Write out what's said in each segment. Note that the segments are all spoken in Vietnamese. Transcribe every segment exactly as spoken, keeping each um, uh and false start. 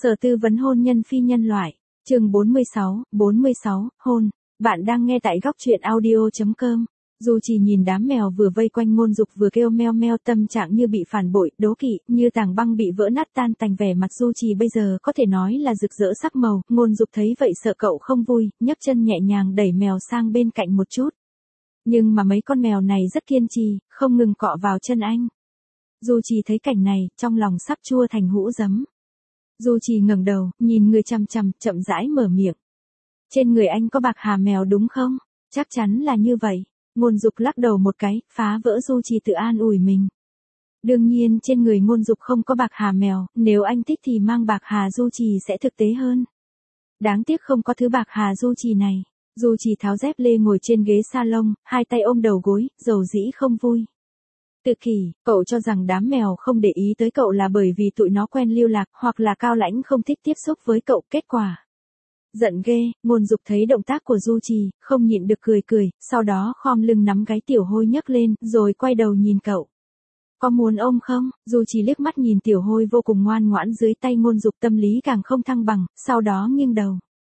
Sở tư vấn hôn nhân phi nhân loại, chương bốn mươi sáu, bốn mươi sáu, hôn. Bạn đang nghe tại góc truyện audio chấm com. Dù chỉ nhìn đám mèo vừa vây quanh Ngôn Dục vừa kêu meo meo, tâm trạng như bị phản bội, đố kỵ, như tảng băng bị vỡ nát tan tành. Vẻ mặt Du Trì bây giờ có thể nói là rực rỡ sắc màu. Ngôn Dục thấy vậy sợ cậu không vui, nhấc chân nhẹ nhàng đẩy mèo sang bên cạnh một chút. Nhưng mà mấy con mèo này rất kiên trì, không ngừng cọ vào chân anh. Du Trì thấy cảnh này, trong lòng sắp chua thành hũ giấm. Du Trì ngẩng đầu, nhìn người chằm chằm, chậm rãi mở miệng. Trên người anh có bạc hà mèo đúng không? Chắc chắn là như vậy. Ngôn Dục lắc đầu một cái, phá vỡ Du Trì tự an ủi mình. Đương nhiên trên người Ngôn Dục không có bạc hà mèo, nếu anh thích thì mang bạc hà Du Trì sẽ thực tế hơn. Đáng tiếc không có thứ bạc hà Du Trì này. Du Trì tháo dép lê ngồi trên ghế salon, hai tay ôm đầu gối, dầu dĩ không vui. Tự kỷ, cậu cho rằng đám mèo không để ý tới cậu là bởi vì tụi nó quen lưu lạc, hoặc là cao lãnh không thích tiếp xúc với cậu. Kết quả giận ghê. Ngôn Dục thấy động tác của Du Trì, không nhịn được cười cười, sau đó khom lưng nắm gáy Tiểu Hôi nhấc lên, rồi quay đầu nhìn cậu. Có muốn ôm không? Du Trì liếc mắt nhìn Tiểu Hôi vô cùng ngoan ngoãn dưới tay Ngôn Dục, tâm lý càng không thăng bằng, sau đó nghiêng đầu.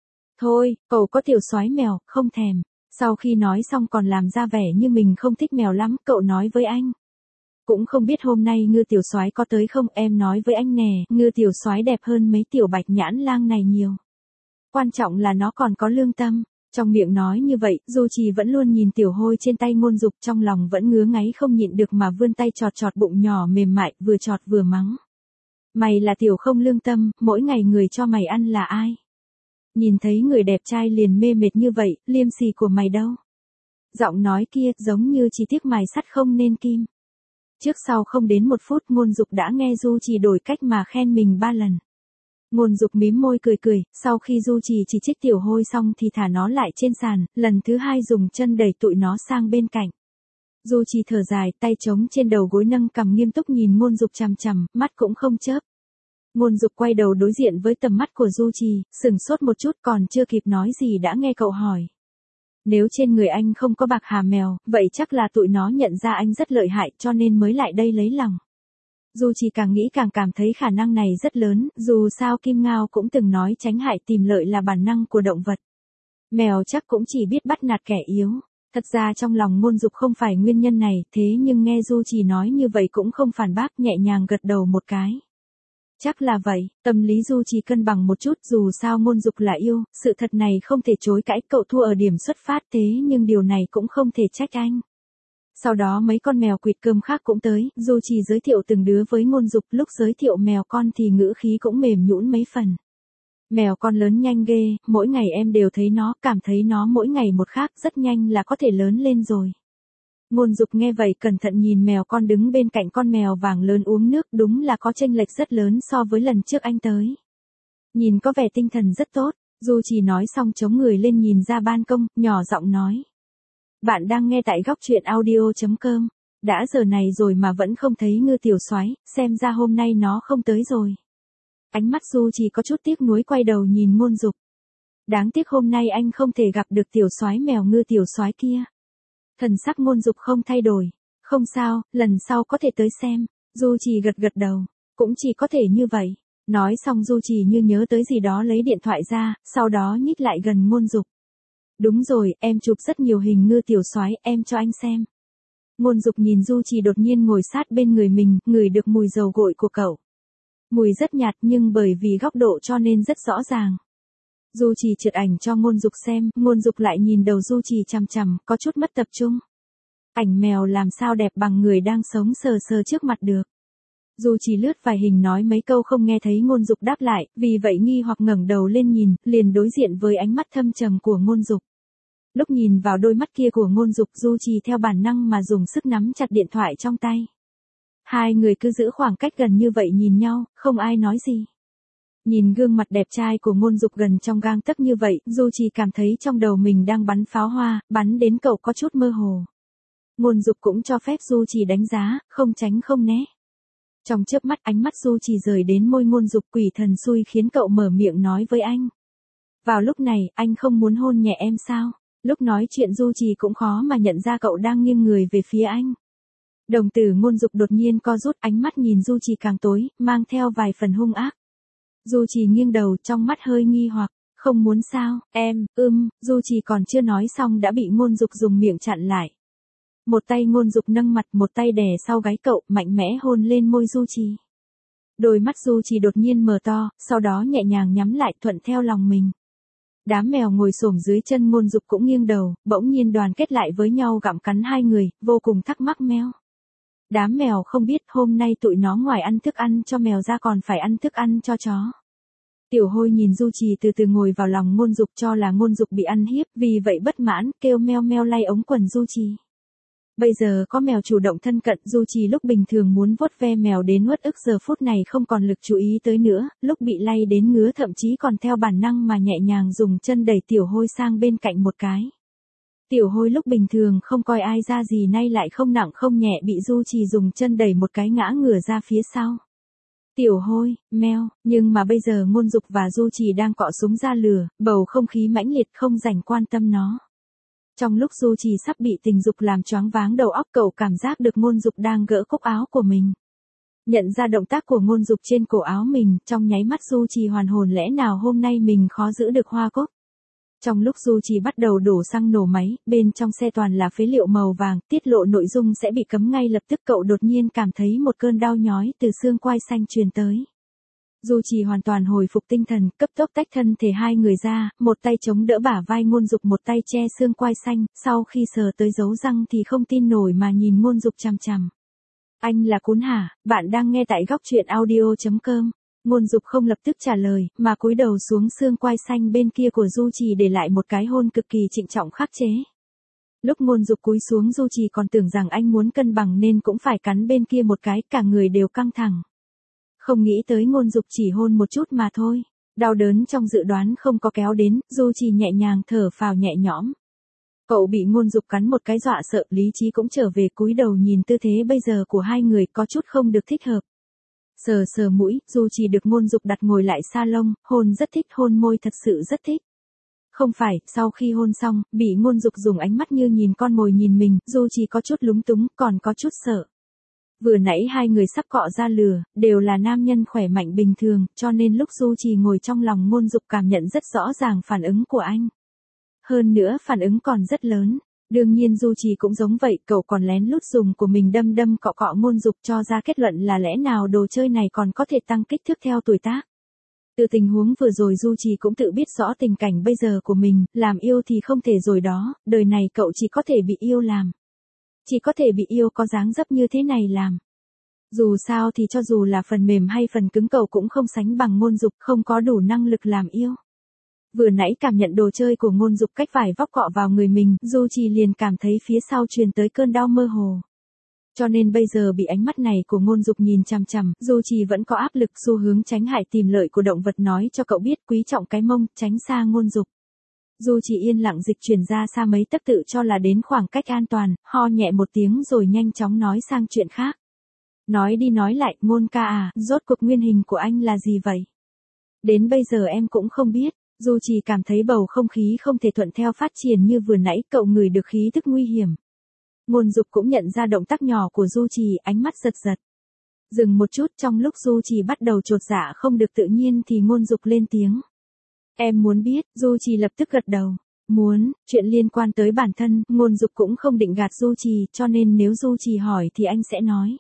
Thôi, cậu có tiểu soái mèo, không thèm. Sau khi nói xong còn làm ra vẻ như mình không thích mèo lắm, cậu nói với anh. Cũng không biết hôm nay Ngư tiểu soái có tới không, em nói với anh nè, Ngư tiểu soái đẹp hơn mấy tiểu bạch nhãn lang này nhiều. Quan trọng là nó còn có lương tâm. Trong miệng nói như vậy, Du Trì vẫn luôn nhìn Tiểu Hôi trên tay Ngôn Dục, trong lòng vẫn ngứa ngáy không nhịn được mà vươn tay chọt chọt bụng nhỏ mềm mại, vừa chọt vừa mắng. Mày là tiểu không lương tâm, mỗi ngày người cho mày ăn là ai? Nhìn thấy người đẹp trai liền mê mệt như vậy, liêm sỉ của mày đâu? Giọng nói kia giống như chỉ tiếc mài sắt không nên kim. Trước sau không đến một phút, Ngôn Dục đã nghe Du Trì đổi cách mà khen mình ba lần. Ngôn Dục mím môi cười cười, sau khi Du Trì chỉ trích Tiểu Hôi xong thì thả nó lại trên sàn, lần thứ hai dùng chân đẩy tụi nó sang bên cạnh. Du Trì thở dài, tay trống trên đầu gối nâng cằm nghiêm túc nhìn Ngôn Dục chằm chằm, mắt cũng không chớp. Ngôn Dục quay đầu đối diện với tầm mắt của Du Trì, sửng sốt một chút, còn chưa kịp nói gì đã nghe cậu hỏi. Nếu trên người anh không có bạc hà mèo, vậy chắc là tụi nó nhận ra anh rất lợi hại cho nên mới lại đây lấy lòng. Du Trì càng nghĩ càng cảm thấy khả năng này rất lớn, dù sao Kim Ngao cũng từng nói tránh hại tìm lợi là bản năng của động vật. Mèo chắc cũng chỉ biết bắt nạt kẻ yếu. Thật ra trong lòng Ngôn Dục không phải nguyên nhân này, thế nhưng nghe Du Trì nói như vậy cũng không phản bác, nhẹ nhàng gật đầu một cái. Chắc là vậy, tâm lý Du Trì cân bằng một chút, dù sao Ngôn Dục là yêu, sự thật này không thể chối cãi, cậu thua ở điểm xuất phát, thế nhưng điều này cũng không thể trách anh. Sau đó mấy con mèo quỵt cơm khác cũng tới, Du Trì giới thiệu từng đứa với Ngôn Dục, lúc giới thiệu mèo con thì ngữ khí cũng mềm nhũn mấy phần. Mèo con lớn nhanh ghê, mỗi ngày em đều thấy nó, cảm thấy nó mỗi ngày một khác, rất nhanh là có thể lớn lên rồi. Ngôn Dục nghe vậy cẩn thận nhìn mèo con đứng bên cạnh con mèo vàng lớn uống nước, đúng là có chênh lệch rất lớn so với lần trước anh tới. Nhìn có vẻ tinh thần rất tốt. Du Trì nói xong chống người lên nhìn ra ban công, nhỏ giọng nói. Bạn đang nghe tại góc truyện audio chấm com. Đã giờ này rồi mà vẫn không thấy Ngư tiểu soái, xem ra hôm nay nó không tới rồi. Ánh mắt Du Trì có chút tiếc nuối quay đầu nhìn Ngôn Dục. Đáng tiếc hôm nay anh không thể gặp được tiểu soái mèo Ngư tiểu soái kia. Thần sắc Ngôn Dục không thay đổi. Không sao, lần sau có thể tới xem. Du Trì gật gật đầu. Cũng chỉ có thể như vậy. Nói xong Du Trì như nhớ tới gì đó lấy điện thoại ra, sau đó nhích lại gần Ngôn Dục. Đúng rồi, em chụp rất nhiều hình Ngư tiểu soái, em cho anh xem. Ngôn Dục nhìn Du Trì đột nhiên ngồi sát bên người mình, ngửi được mùi dầu gội của cậu. Mùi rất nhạt nhưng bởi vì góc độ cho nên rất rõ ràng. Du Trì chụp ảnh cho Ngôn Dục xem, Ngôn Dục lại nhìn đầu Du Trì chằm chằm, có chút mất tập trung. Ảnh mèo làm sao đẹp bằng người đang sống sờ sờ trước mặt được. Du Trì lướt vài hình nói mấy câu không nghe thấy Ngôn Dục đáp lại, vì vậy nghi hoặc ngẩng đầu lên nhìn, liền đối diện với ánh mắt thâm trầm của Ngôn Dục. Lúc nhìn vào đôi mắt kia của Ngôn Dục, Du Trì theo bản năng mà dùng sức nắm chặt điện thoại trong tay. Hai người cứ giữ khoảng cách gần như vậy nhìn nhau, không ai nói gì. Nhìn gương mặt đẹp trai của Ngôn Dục gần trong gang tấc như vậy, Du Trì cảm thấy trong đầu mình đang bắn pháo hoa, bắn đến cậu có chút mơ hồ. Ngôn Dục cũng cho phép Du Trì đánh giá, không tránh không né. Trong chớp mắt ánh mắt Du Trì rời đến môi Ngôn Dục, quỷ thần xui khiến cậu mở miệng nói với anh. Vào lúc này, anh không muốn hôn nhẹ em sao? Lúc nói chuyện Du Trì cũng khó mà nhận ra cậu đang nghiêng người về phía anh. Đồng tử Ngôn Dục đột nhiên co rút, ánh mắt nhìn Du Trì càng tối, mang theo vài phần hung ác. Du Trì nghiêng đầu trong mắt hơi nghi hoặc, không muốn sao, em, ưm, Du Trì còn chưa nói xong đã bị Ngôn Dục dùng miệng chặn lại. Một tay Ngôn Dục nâng mặt, một tay đè sau gáy cậu, mạnh mẽ hôn lên môi Du Trì. Đôi mắt Du Trì đột nhiên mở to, sau đó nhẹ nhàng nhắm lại thuận theo lòng mình. Đám mèo ngồi xổm dưới chân Ngôn Dục cũng nghiêng đầu, bỗng nhiên đoàn kết lại với nhau gặm cắn hai người, vô cùng thắc mắc meo. Đám mèo không biết hôm nay tụi nó ngoài ăn thức ăn cho mèo ra còn phải ăn thức ăn cho chó. Tiểu Hôi nhìn Du Trì từ từ ngồi vào lòng Ngôn Dục cho là Ngôn Dục bị ăn hiếp, vì vậy bất mãn, kêu meo meo lay ống quần Du Trì. Bây giờ có mèo chủ động thân cận, Du Trì lúc bình thường muốn vuốt ve mèo đến uất ức giờ phút này không còn lực chú ý tới nữa, lúc bị lay đến ngứa thậm chí còn theo bản năng mà nhẹ nhàng dùng chân đẩy Tiểu Hôi sang bên cạnh một cái. Tiểu Hôi lúc bình thường không coi ai ra gì nay lại không nặng không nhẹ bị Du Trì dùng chân đẩy một cái ngã ngửa ra phía sau. Tiểu Hôi, meo, nhưng mà bây giờ Ngôn Dục và Du Trì đang cọ súng ra lửa, bầu không khí mãnh liệt không dành quan tâm nó. Trong lúc Du Trì sắp bị tình dục làm choáng váng đầu óc, cậu cảm giác được Ngôn Dục đang gỡ cúc áo của mình. Nhận ra động tác của Ngôn Dục trên cổ áo mình, trong nháy mắt Du Trì hoàn hồn, lẽ nào hôm nay mình khó giữ được hoa cúc. Trong lúc Du Trì bắt đầu đổ xăng nổ máy, bên trong xe toàn là phế liệu màu vàng, tiết lộ nội dung sẽ bị cấm ngay lập tức, cậu đột nhiên cảm thấy một cơn đau nhói từ xương quai xanh truyền tới. Du Trì hoàn toàn hồi phục tinh thần, cấp tốc tách thân thể hai người ra, một tay chống đỡ bả vai Ngôn Dục, một tay che xương quai xanh, sau khi sờ tới dấu răng thì không tin nổi mà nhìn Ngôn Dục chằm chằm. Anh là Cún hả? Bạn đang nghe tại góc truyện audio chấm com. Ngôn Dục không lập tức trả lời, mà cúi đầu xuống xương quai xanh bên kia của Du Trì để lại một cái hôn cực kỳ trịnh trọng khắc chế. Lúc Ngôn Dục cúi xuống, Du Trì còn tưởng rằng anh muốn cân bằng nên cũng phải cắn bên kia một cái, cả người đều căng thẳng. Không nghĩ tới Ngôn Dục chỉ hôn một chút mà thôi. Đau đớn trong dự đoán không có kéo đến, Du Trì nhẹ nhàng thở phào nhẹ nhõm. Cậu bị Ngôn Dục cắn một cái dọa sợ, lý trí cũng trở về, cúi đầu nhìn tư thế bây giờ của hai người có chút không được thích hợp. Sờ sờ mũi, Du Trì được Ngôn Dục đặt ngồi lại salon, hôn rất thích, hôn môi thật sự rất thích. Không phải, sau khi hôn xong, bị Ngôn Dục dùng ánh mắt như nhìn con mồi nhìn mình, Du Trì có chút lúng túng, còn có chút sợ. Vừa nãy hai người sắp cọ ra lửa, đều là nam nhân khỏe mạnh bình thường, cho nên lúc Du Trì ngồi trong lòng Ngôn Dục cảm nhận rất rõ ràng phản ứng của anh. Hơn nữa phản ứng còn rất lớn. Đương nhiên Du Trì cũng giống vậy, cậu còn lén lút dùng của mình đâm đâm cọ cọ Ngôn Dục, cho ra kết luận là lẽ nào đồ chơi này còn có thể tăng kích thước theo tuổi tác. Từ tình huống vừa rồi Du Trì cũng tự biết rõ tình cảnh bây giờ của mình, làm yêu thì không thể rồi đó, đời này cậu chỉ có thể bị yêu làm. Chỉ có thể bị yêu có dáng dấp như thế này làm. Dù sao thì cho dù là phần mềm hay phần cứng cậu cũng không sánh bằng Ngôn Dục, không có đủ năng lực làm yêu. Vừa nãy cảm nhận đồ chơi của Ngôn Dục cách vải vóc cọ vào người mình, Du Trì liền cảm thấy phía sau truyền tới cơn đau mơ hồ. Cho nên bây giờ bị ánh mắt này của Ngôn Dục nhìn chằm chằm, Du Trì vẫn có áp lực, xu hướng tránh hại tìm lợi của động vật nói cho cậu biết quý trọng cái mông, tránh xa Ngôn Dục. Du Trì yên lặng dịch chuyển ra xa mấy tấc, tự cho là đến khoảng cách an toàn, ho nhẹ một tiếng rồi nhanh chóng nói sang chuyện khác. Nói đi nói lại, Ngôn ca à, rốt cuộc nguyên hình của anh là gì vậy? Đến bây giờ em cũng không biết. Du Trì cảm thấy bầu không khí không thể thuận theo phát triển như vừa nãy, cậu ngửi được khí tức nguy hiểm. Ngôn Dục cũng nhận ra động tác nhỏ của Du Trì, ánh mắt giật giật. Dừng một chút, trong lúc Du Trì bắt đầu chột dạ không được tự nhiên thì Ngôn Dục lên tiếng. Em muốn biết, Du Trì lập tức gật đầu. Muốn, chuyện liên quan tới bản thân, Ngôn Dục cũng không định gạt Du Trì, cho nên nếu Du Trì hỏi thì anh sẽ nói.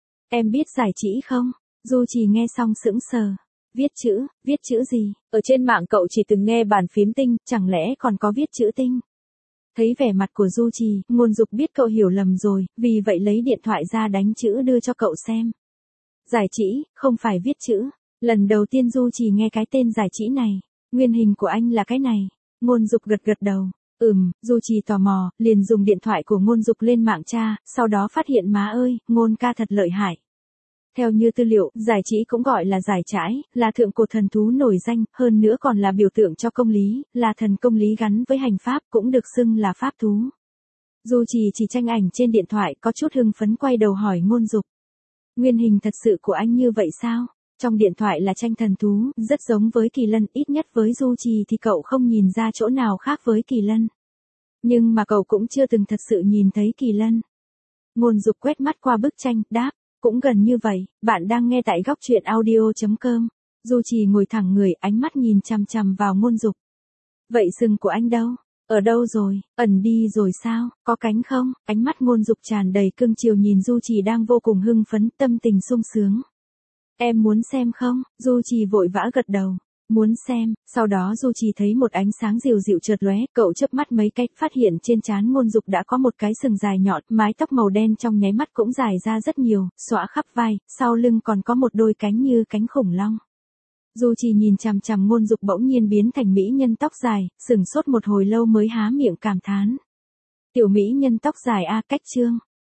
Em biết giải chỉ không? Du Trì nghe xong sững sờ. Viết chữ, viết chữ gì? Ở trên mạng cậu chỉ từng nghe bàn phím tinh, chẳng lẽ còn có viết chữ tinh? Thấy vẻ mặt của Du Trì, Ngôn Dục biết cậu hiểu lầm rồi, vì vậy lấy điện thoại ra đánh chữ đưa cho cậu xem. Giải chỉ, không phải viết chữ. Lần đầu tiên Du Trì nghe cái tên giải chỉ này. Nguyên hình của anh là cái này. Ngôn Dục gật gật đầu. Ừm, Du Trì tò mò, liền dùng điện thoại của Ngôn Dục lên mạng tra, sau đó phát hiện má ơi, Ngôn ca thật lợi hại. Theo như tư liệu, giải chỉ cũng gọi là giải trãi, là thượng cổ thần thú nổi danh, hơn nữa còn là biểu tượng cho công lý, là thần công lý gắn với hành pháp, cũng được xưng là pháp thú. Du Trì chỉ tranh ảnh trên điện thoại, có chút hưng phấn quay đầu hỏi Ngôn Dục. Nguyên hình thật sự của anh như vậy sao? Trong điện thoại là tranh thần thú, rất giống với kỳ lân, ít nhất với Du Trì thì cậu không nhìn ra chỗ nào khác với kỳ lân. Nhưng mà cậu cũng chưa từng thật sự nhìn thấy kỳ lân. Ngôn Dục quét mắt qua bức tranh, đáp. Cũng gần như vậy, bạn đang nghe tại góc truyện audio chấm com. Du Trì ngồi thẳng người, ánh mắt nhìn chằm chằm vào Ngôn Dục. Vậy sừng của anh đâu? Ở đâu rồi, ẩn đi rồi sao, có cánh không? Ánh mắt Ngôn Dục tràn đầy cưng chiều nhìn Du Trì đang vô cùng hưng phấn, tâm tình sung sướng. Em muốn xem không? Du Trì vội vã gật đầu. Muốn xem, sau đó Du Trì thấy một ánh sáng dịu dịu chợt lóe, cậu chớp mắt mấy cái, phát hiện trên trán Ngôn Dục đã có một cái sừng dài nhọn, mái tóc màu đen trong nháy mắt cũng dài ra rất nhiều, xõa khắp vai, sau lưng còn có một đôi cánh như cánh khủng long. Du Trì nhìn chằm chằm Ngôn Dục bỗng nhiên biến thành mỹ nhân tóc dài, sừng sốt một hồi lâu mới há miệng cảm thán. Tiểu mỹ nhân tóc dài a, cách trương.